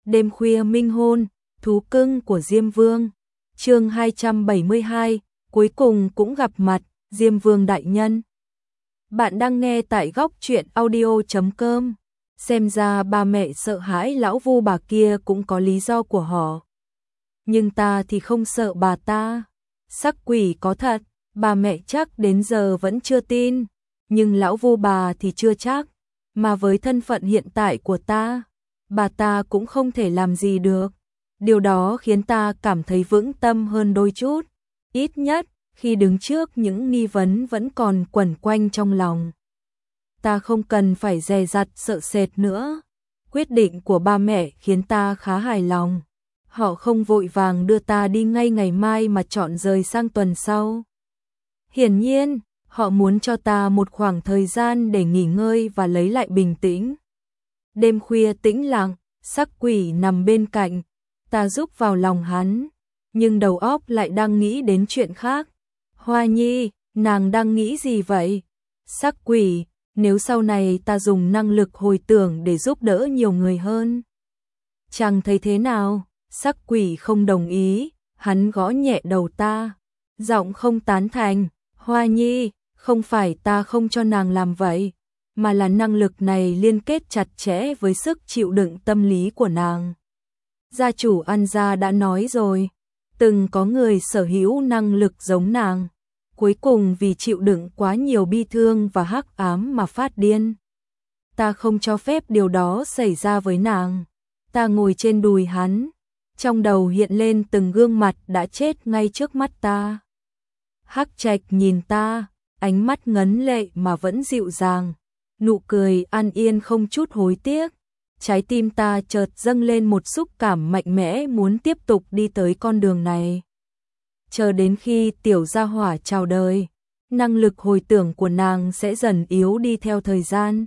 Đêm khuya minh hôn, thú cưng của Diêm Vương. Chương 272, cuối cùng cũng gặp mặt, Diêm Vương đại nhân. Bạn đang nghe tại góc truyện audio.com. Xem ra ba mẹ sợ hãi lão Vu bà kia cũng có lý do của họ. Nhưng ta thì không sợ bà ta. Sắc quỷ có thật, bà mẹ chắc đến giờ vẫn chưa tin. Nhưng lão Vu bà thì chưa chắc. Mà với thân phận hiện tại của ta, bà ta cũng không thể làm gì được. Điều đó khiến ta cảm thấy vững tâm hơn đôi chút. Ít nhất, khi đứng trước những nghi vấn vẫn còn quẩn quanh trong lòng. Ta không cần phải dè dặt sợ sệt nữa. Quyết định của ba mẹ khiến ta khá hài lòng. Họ không vội vàng đưa ta đi ngay ngày mai mà chọn rời sang tuần sau. Hiển nhiên, họ muốn cho ta một khoảng thời gian để nghỉ ngơi và lấy lại bình tĩnh. Đêm khuya tĩnh lặng, sắc quỷ nằm bên cạnh. Ta rúc vào lòng hắn, nhưng đầu óc lại đang nghĩ đến chuyện khác. Hoa Nhi, nàng đang nghĩ gì vậy? Sắc quỷ, nếu sau này ta dùng năng lực hồi tưởng để giúp đỡ nhiều người hơn, chàng thấy thế nào? Sắc quỷ không đồng ý, hắn gõ nhẹ đầu ta, giọng không tán thành. Hoa Nhi, không phải ta không cho nàng làm vậy, mà là năng lực này liên kết chặt chẽ với sức chịu đựng tâm lý của nàng. Gia chủ An gia đã nói rồi, từng có người sở hữu năng lực giống nàng, cuối cùng vì chịu đựng quá nhiều bi thương và hắc ám mà phát điên. Ta không cho phép điều đó xảy ra với nàng. Ta ngồi trên đùi hắn, trong đầu hiện lên từng gương mặt đã chết ngay trước mắt ta. Hắc Trạch nhìn ta, ánh mắt ngấn lệ mà vẫn dịu dàng, nụ cười an yên không chút hối tiếc. Trái tim ta chợt dâng lên một xúc cảm mạnh mẽ muốn tiếp tục đi tới con đường này. Chờ đến khi tiểu gia hỏa chào đời, năng lực hồi tưởng của nàng sẽ dần yếu đi theo thời gian,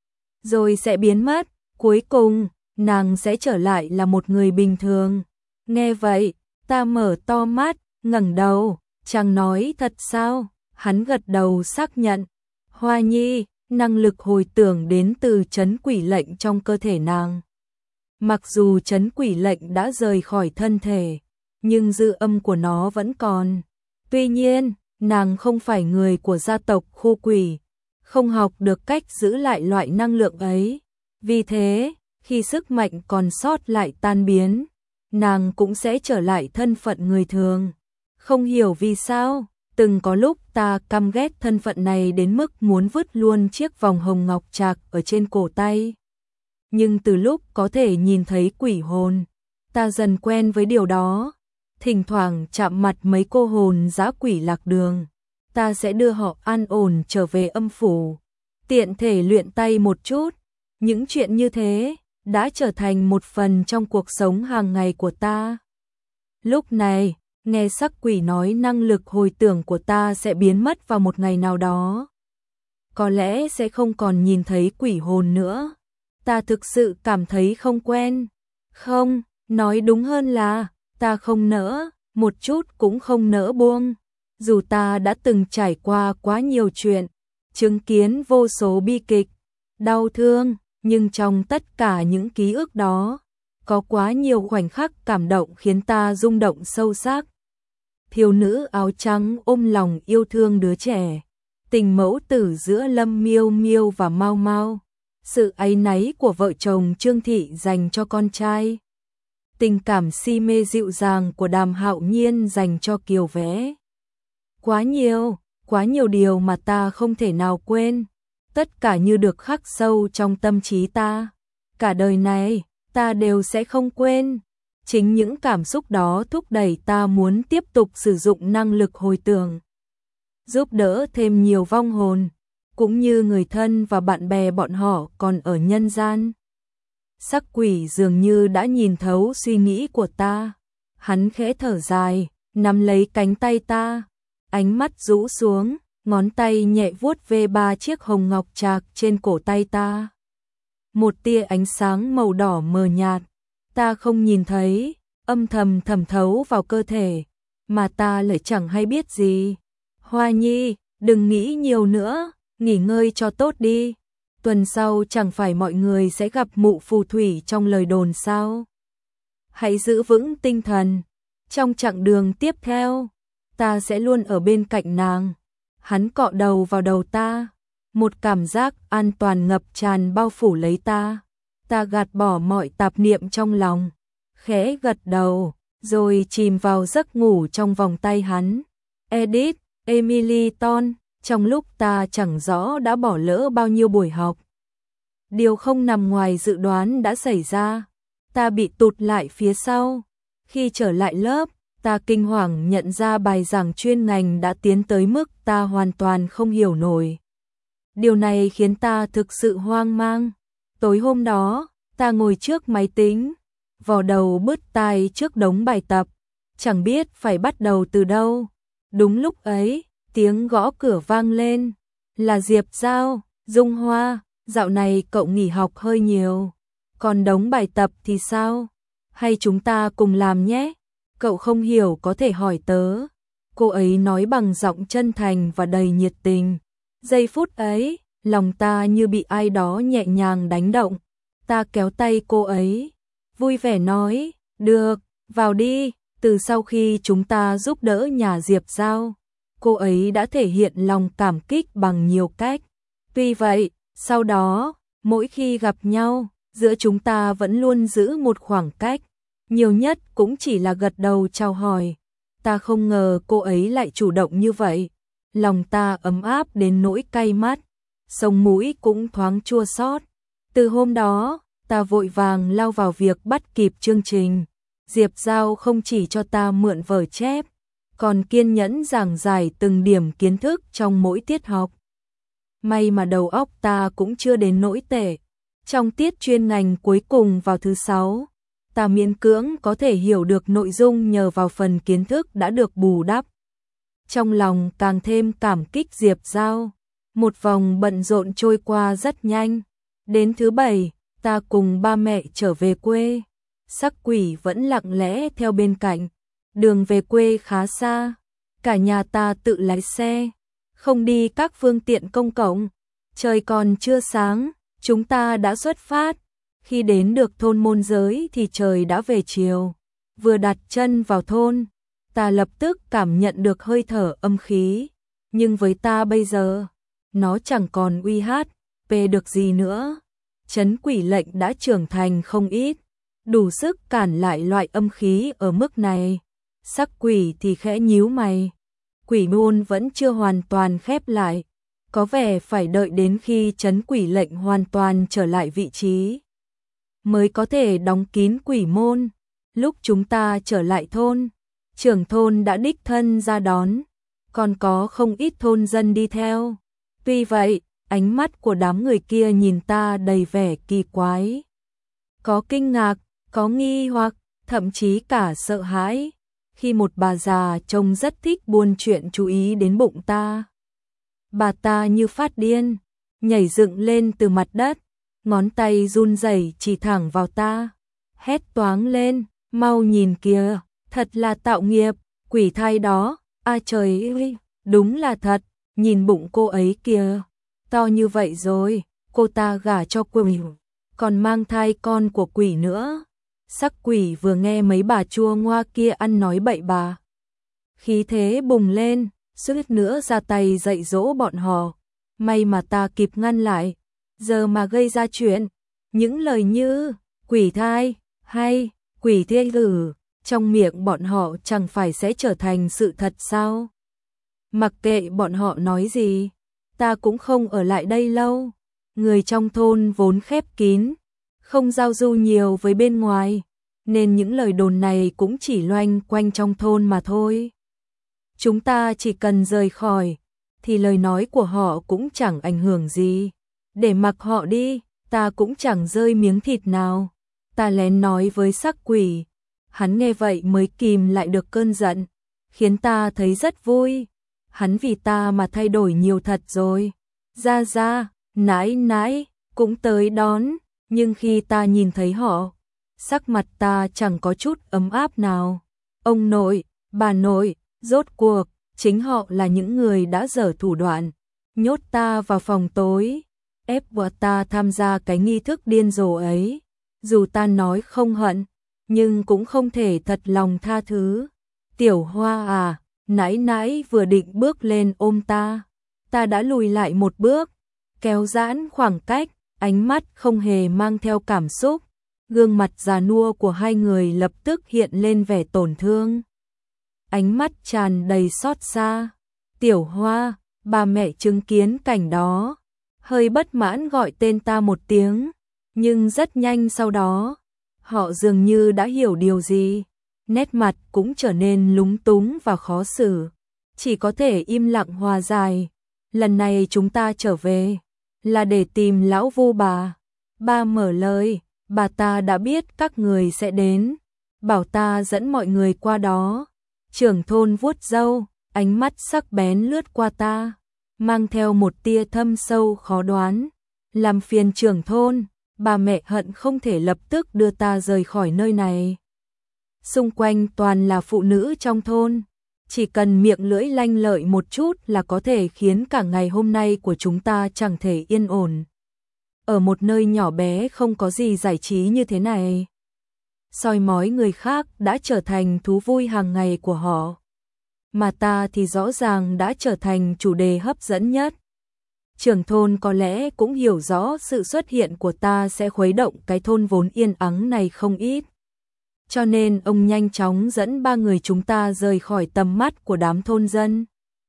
rồi sẽ biến mất, cuối cùng, nàng sẽ trở lại là một người bình thường. Nghe vậy, ta mở to mắt, ngẩng đầu, chàng nói thật sao? Hắn gật đầu xác nhận. Hoa Nhi, năng lực hồi tưởng đến từ trấn quỷ lệnh trong cơ thể nàng. Mặc dù trấn quỷ lệnh đã rời khỏi thân thể, nhưng dư âm của nó vẫn còn. Tuy nhiên, nàng không phải người của gia tộc Khô Quỷ, không học được cách giữ lại loại năng lượng ấy. Vì thế, khi sức mạnh còn sót lại tan biến, nàng cũng sẽ trở lại thân phận người thường. Không hiểu vì sao, từng có lúc ta căm ghét thân phận này đến mức muốn vứt luôn chiếc vòng hồng ngọc trạc ở trên cổ tay. Nhưng từ lúc có thể nhìn thấy quỷ hồn, ta dần quen với điều đó. Thỉnh thoảng chạm mặt mấy cô hồn dã quỷ lạc đường, ta sẽ đưa họ an ổn trở về âm phủ, tiện thể luyện tay một chút. Những chuyện như thế đã trở thành một phần trong cuộc sống hàng ngày của ta. Lúc này, nghe sắc quỷ nói năng lực hồi tưởng của ta sẽ biến mất vào một ngày nào đó. Có lẽ sẽ không còn nhìn thấy quỷ hồn nữa. Ta thực sự cảm thấy không quen. Không, nói đúng hơn là, ta không nỡ, một chút cũng không nỡ buông. Dù ta đã từng trải qua quá nhiều chuyện, chứng kiến vô số bi kịch, đau thương, nhưng trong tất cả những ký ức đó, có quá nhiều khoảnh khắc cảm động khiến ta rung động sâu sắc. Thiếu nữ áo trắng ôm lòng yêu thương đứa trẻ, tình mẫu tử giữa Lâm Miêu Miêu và Mau Mau, sự áy náy của vợ chồng Trương Thị dành cho con trai, tình cảm si mê dịu dàng của Đàm Hạo Nhiên dành cho Kiều Vẽ. Quá nhiều điều mà ta không thể nào quên, tất cả như được khắc sâu trong tâm trí ta. Cả đời này, ta đều sẽ không quên. Chính những cảm xúc đó thúc đẩy ta muốn tiếp tục sử dụng năng lực hồi tưởng, giúp đỡ thêm nhiều vong hồn, cũng như người thân và bạn bè bọn họ còn ở nhân gian. Sắc quỷ dường như đã nhìn thấu suy nghĩ của ta. Hắn khẽ thở dài, nắm lấy cánh tay ta, ánh mắt rũ xuống, ngón tay nhẹ vuốt ve ba chiếc hồng ngọc trạc trên cổ tay ta. Một tia ánh sáng màu đỏ mờ nhạt, ta không nhìn thấy, âm thầm thẩm thấu vào cơ thể, mà ta lại chẳng hay biết gì. Hoa Nhi, đừng nghĩ nhiều nữa, nghỉ ngơi cho tốt đi. Tuần sau chẳng phải mọi người sẽ gặp mụ phù thủy trong lời đồn sao? hãy giữ vững tinh thần. Trong chặng đường tiếp theo, ta sẽ luôn ở bên cạnh nàng. Hắn cọ đầu vào đầu ta, một cảm giác an toàn ngập tràn bao phủ lấy ta. Ta gạt bỏ mọi tạp niệm trong lòng, khẽ gật đầu, rồi chìm vào giấc ngủ trong vòng tay hắn. Edith, Emily Ton, trong lúc ta chẳng rõ đã bỏ lỡ bao nhiêu buổi học. Điều không nằm ngoài dự đoán đã xảy ra. Ta bị tụt lại phía sau. Khi trở lại lớp, ta kinh hoàng nhận ra bài giảng chuyên ngành đã tiến tới mức ta hoàn toàn không hiểu nổi. Điều này khiến ta thực sự hoang mang. Tối hôm đó, ta ngồi trước máy tính, vò đầu bứt tai trước đống bài tập, chẳng biết phải bắt đầu từ đâu. Đúng lúc ấy, tiếng gõ cửa vang lên. Là Diệp Giao. Dung Hoa, dạo này cậu nghỉ học hơi nhiều. Còn đống bài tập thì sao? Hay chúng ta cùng làm nhé? Cậu không hiểu có thể hỏi tớ. Cô ấy nói bằng giọng chân thành và đầy nhiệt tình. Giây phút ấy, lòng ta như bị ai đó nhẹ nhàng đánh động. Ta kéo tay cô ấy, vui vẻ nói, được, vào đi. Từ sau khi chúng ta giúp đỡ nhà Diệp Giao, cô ấy đã thể hiện lòng cảm kích bằng nhiều cách. Tuy vậy, sau đó, mỗi khi gặp nhau, giữa chúng ta vẫn luôn giữ một khoảng cách. Nhiều nhất cũng chỉ là gật đầu chào hỏi. Ta không ngờ cô ấy lại chủ động như vậy. Lòng ta ấm áp đến nỗi cay mắt, sống mũi cũng thoáng chua xót. Từ hôm đó, ta vội vàng lao vào việc bắt kịp chương trình. Diệp Giao không chỉ cho ta mượn vở chép, còn kiên nhẫn giảng giải từng điểm kiến thức trong mỗi tiết học. May mà đầu óc ta cũng chưa đến nỗi tệ. Trong tiết chuyên ngành cuối cùng vào thứ 6, ta miễn cưỡng có thể hiểu được nội dung nhờ vào phần kiến thức đã được bù đắp. Trong lòng càng thêm cảm kích Diệp Giao. Một vòng bận rộn trôi qua rất nhanh. Đến thứ 7, ta cùng ba mẹ trở về quê. Sắc Quỷ vẫn lặng lẽ theo bên cạnh. Đường về quê khá xa, cả nhà ta tự lái xe, không đi các phương tiện công cộng. Trời còn chưa sáng, chúng ta đã xuất phát. Khi đến được thôn Môn Giới thì trời đã về chiều. Vừa đặt chân vào thôn, ta lập tức cảm nhận được hơi thở âm khí. Nhưng với ta bây giờ, nó chẳng còn uy hát, về được gì nữa. Trấn Quỷ Lệnh đã trưởng thành không ít, đủ sức cản lại loại âm khí ở mức này. Sắc Quỷ thì khẽ nhíu mày. Quỷ môn vẫn chưa hoàn toàn khép lại, có vẻ phải đợi đến khi Trấn Quỷ Lệnh hoàn toàn trở lại vị trí mới có thể đóng kín quỷ môn. Lúc chúng ta trở lại thôn, trưởng thôn đã đích thân ra đón, còn có không ít thôn dân đi theo. Tuy vậy, ánh mắt của đám người kia nhìn ta đầy vẻ kỳ quái. Có kinh ngạc, có nghi hoặc, thậm chí cả sợ hãi. Khi một bà già trông rất thích buôn chuyện chú ý đến bụng ta. Bà ta như phát điên, nhảy dựng lên từ mặt đất, ngón tay run rẩy chỉ thẳng vào ta, hét toáng lên, mau nhìn kìa, thật là tạo nghiệp, quỷ thai đó, a trời ơi, đúng là thật, nhìn bụng cô ấy kìa, to như vậy rồi, cô ta gả cho quỷ, còn mang thai con của quỷ nữa. Sắc Quỷ vừa nghe mấy bà chua ngoa kia ăn nói bậy bạ, khí thế bùng lên, suýt nữa ra tay dạy dỗ bọn họ. May mà ta kịp ngăn lại, giờ mà gây ra chuyện, những lời như quỷ thai hay quỷ thê tử trong miệng bọn họ chẳng phải sẽ trở thành sự thật sao? Mặc kệ bọn họ nói gì, ta cũng không ở lại đây lâu. Người trong thôn vốn khép kín, không giao du nhiều với bên ngoài, nên những lời đồn này cũng chỉ loanh quanh trong thôn mà thôi. Chúng ta chỉ cần rời khỏi, thì lời nói của họ cũng chẳng ảnh hưởng gì. Để mặc họ đi, ta cũng chẳng rơi miếng thịt nào. Ta lén nói với Sắc Quỷ. Hắn nghe vậy mới kìm lại được cơn giận, khiến ta thấy rất vui. Hắn vì ta mà thay đổi nhiều thật rồi. Ra ra, nãi nãi, cũng tới đón. Nhưng khi ta nhìn thấy họ, sắc mặt ta chẳng có chút ấm áp nào. Ông nội, bà nội, rốt cuộc, chính họ là những người đã dở thủ đoạn, nhốt ta vào phòng tối, ép buộc ta tham gia cái nghi thức điên rồ ấy. Dù ta nói không hận, nhưng cũng không thể thật lòng tha thứ. Tiểu Hoa à, nãi nãi vừa định bước lên ôm ta đã lùi lại một bước, kéo giãn khoảng cách, ánh mắt không hề mang theo cảm xúc. Gương mặt già nua của hai người lập tức hiện lên vẻ tổn thương. Ánh mắt tràn đầy xót xa. Tiểu Hoa, bà mẹ chứng kiến cảnh đó, hơi bất mãn gọi tên ta một tiếng, nhưng rất nhanh sau đó, họ dường như đã hiểu điều gì, nét mặt cũng trở nên lúng túng và khó xử, chỉ có thể im lặng hòa giải. Lần này chúng ta trở về, là để tìm lão Vu bà. Ba mở lời, bà ta đã biết các người sẽ đến, bảo ta dẫn mọi người qua đó. Trưởng thôn vuốt râu, ánh mắt sắc bén lướt qua ta, mang theo một tia thâm sâu khó đoán. Làm phiền trưởng thôn, bà mẹ hận không thể lập tức đưa ta rời khỏi nơi này. Xung quanh toàn là phụ nữ trong thôn, chỉ cần miệng lưỡi lanh lợi một chút là có thể khiến cả ngày hôm nay của chúng ta chẳng thể yên ổn. Ở một nơi nhỏ bé không có gì giải trí như thế này, soi mói người khác đã trở thành thú vui hàng ngày của họ. Mà ta thì rõ ràng đã trở thành chủ đề hấp dẫn nhất. Trưởng thôn có lẽ cũng hiểu rõ sự xuất hiện của ta sẽ khuấy động cái thôn vốn yên ắng này không ít. Cho nên ông nhanh chóng dẫn ba người chúng ta rời khỏi tầm mắt của đám thôn dân.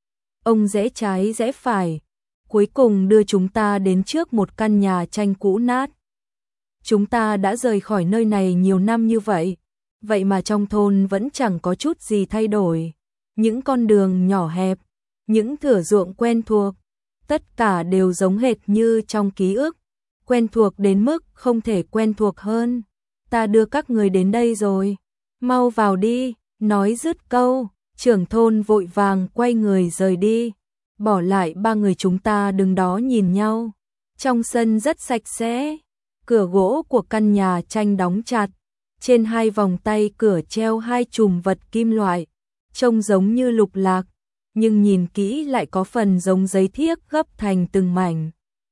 Ông rẽ trái rẽ phải, cuối cùng đưa chúng ta đến trước một căn nhà tranh cũ nát. Chúng ta đã rời khỏi nơi này nhiều năm như vậy, vậy mà trong thôn vẫn chẳng có chút gì thay đổi. Những con đường nhỏ hẹp, những thửa ruộng quen thuộc, tất cả đều giống hệt như trong ký ức, quen thuộc đến mức không thể quen thuộc hơn. Ta đưa các người đến đây rồi, mau vào đi. Nói dứt câu, trưởng thôn vội vàng quay người rời đi, bỏ lại ba người chúng ta đứng đó nhìn nhau. Trong sân rất sạch sẽ, cửa gỗ của căn nhà tranh đóng chặt, trên hai vòng tay cửa treo hai chùm vật kim loại, trông giống như lục lạc, nhưng nhìn kỹ lại có phần giống giấy thiếc gấp thành từng mảnh.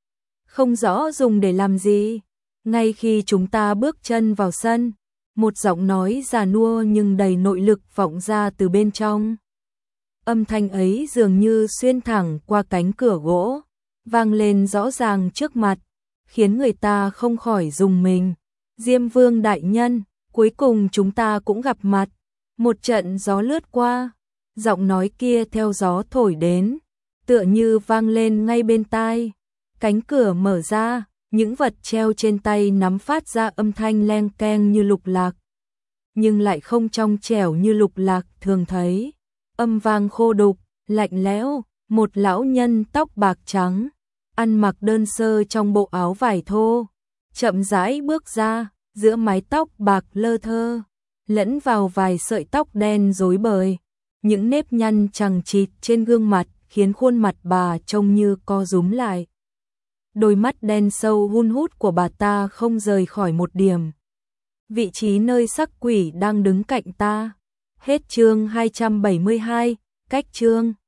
Không rõ dùng để làm gì. Ngay khi chúng ta bước chân vào sân, một giọng nói già nua nhưng đầy nội lực vọng ra từ bên trong. Âm thanh ấy dường như xuyên thẳng qua cánh cửa gỗ, vang lên rõ ràng trước mặt, khiến người ta không khỏi rùng mình. Diêm Vương đại nhân, cuối cùng chúng ta cũng gặp mặt. Một trận gió lướt qua, giọng nói kia theo gió thổi đến, tựa như vang lên ngay bên tai. Cánh cửa mở ra, những vật treo trên tay nắm phát ra âm thanh leng keng như lục lạc, nhưng lại không trong trẻo như lục lạc thường thấy. Âm vang khô đục, lạnh lẽo, một lão nhân tóc bạc trắng, ăn mặc đơn sơ trong bộ áo vải thô, chậm rãi bước ra, giữa mái tóc bạc lơ thơ, lẫn vào vài sợi tóc đen rối bời. Những nếp nhăn chằng chịt trên gương mặt khiến khuôn mặt bà trông như co rúm lại. Đôi mắt đen sâu hun hút của bà ta không rời khỏi một điểm. Vị trí nơi sắc quỷ đang đứng cạnh ta. Hết chương 272, cách chương.